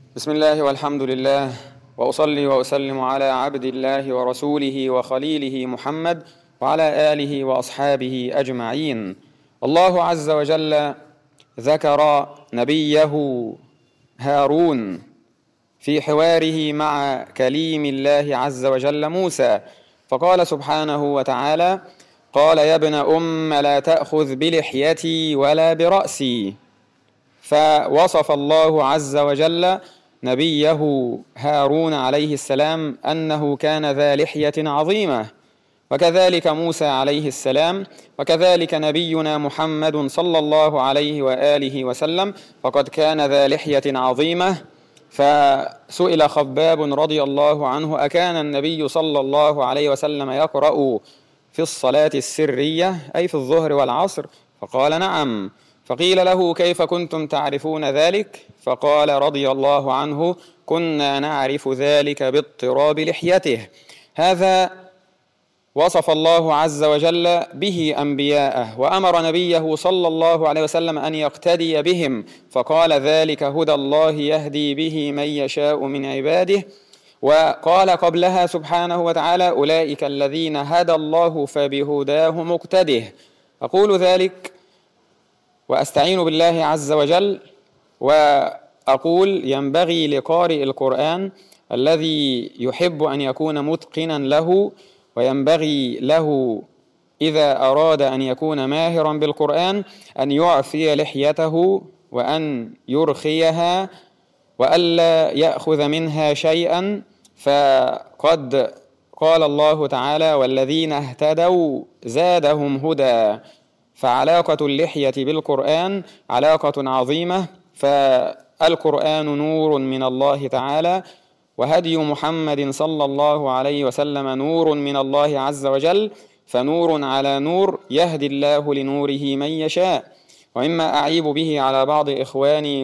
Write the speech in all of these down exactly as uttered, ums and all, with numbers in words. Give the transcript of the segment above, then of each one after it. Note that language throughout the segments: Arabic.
بسم الله والحمد لله، وأصلي وأسلم على عبد الله ورسوله وخليله محمد وعلى آله وأصحابه أجمعين. الله عز وجل ذكر نبيه هارون في حواره مع كليم الله عز وجل موسى، فقال سبحانه وتعالى: قال يا ابن أم لا تأخذ بلحيتي ولا برأسي. فوصف الله عز وجل نبيه هارون عليه السلام أنه كان ذا لحية عظيمة، وكذلك موسى عليه السلام، وكذلك نبينا محمد صلى الله عليه وآله وسلم فقد كان ذا لحية عظيمة. فسئل خباب رضي الله عنه: أكان النبي صلى الله عليه وسلم يقرأ في الصلاة السرية أي في الظهر والعصر؟ فقال: نعم. فقيل له: كيف كنتم تعرفون ذلك؟ فقال رضي الله عنه: كنا نعرف ذلك باضطراب لحيته. هذا وصف الله عز وجل به أنبياءه، وأمر نبيه صلى الله عليه وسلم أن يقتدي بهم، فقال: ذلك هدى الله يهدي به من يشاء من عباده. وقال قبلها سبحانه وتعالى: أولئك الذين هدى الله فبهداه مقتده. أقول ذلك وأستعين بالله عز وجل، وأقول: ينبغي لقارئ القرآن الذي يحب أن يكون متقنا له، وينبغي له إذا أراد أن يكون ماهرا بالقرآن أن يعفي لحيته وأن يرخيها وألا يأخذ منها شيئا، فقد قال الله تعالى: والذين اهتدوا زادهم هدى. فعلاقة اللحية بالقرآن علاقة عظيمة، فالقرآن نور من الله تعالى، وهدي محمد صلى الله عليه وسلم نور من الله عز وجل، فنور على نور يهدي الله لنوره من يشاء. ومما أعيب به على بعض إخواني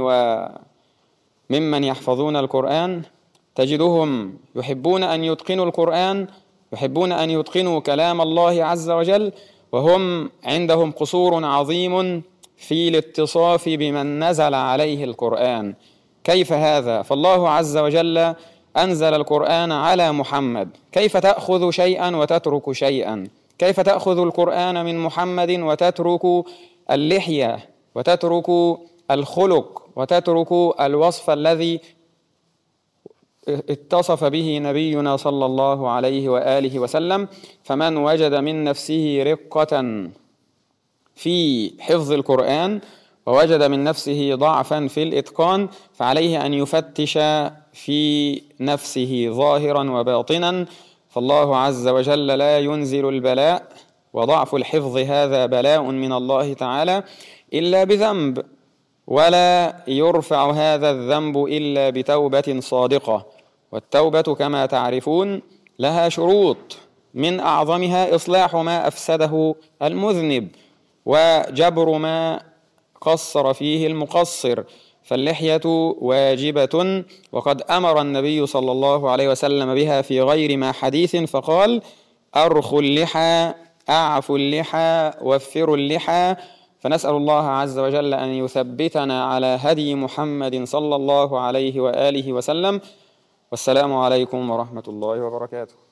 وممن يحفظون القرآن، تجدهم يحبون أن يتقنوا القرآن، يحبون أن يتقنوا كلام الله عز وجل، وهم عندهم قصور عظيم في الاتصاف بمن نزل عليه القرآن. كيف هذا؟ فالله عز وجل أنزل القرآن على محمد، كيف تأخذ شيئا وتترك شيئا؟ كيف تأخذ القرآن من محمد وتترك اللحية وتترك الخلق وتترك الوصف الذي اتصف به نبينا صلى الله عليه وآله وسلم؟ فمن وجد من نفسه رقة في حفظ القرآن ووجد من نفسه ضعفا في الإتقان فعليه أن يفتش في نفسه ظاهرا وباطنا، فالله عز وجل لا ينزل البلاء وضعف الحفظ هذا بلاء من الله تعالى إلا بذنب، ولا يرفع هذا الذنب إلا بتوبة صادقة. والتوبة كما تعرفون لها شروط، من أعظمها إصلاح ما أفسده المذنب وجبر ما قصر فيه المقصر، فاللحية واجبة، وقد أمر النبي صلى الله عليه وسلم بها في غير ما حديث، فقال: أرخوا اللحى، أعفوا اللحى، وفروا اللحى. فنسأل الله عز وجل أن يثبتنا على هدي محمد صلى الله عليه وآله وسلم. والسلام عليكم ورحمة الله وبركاته.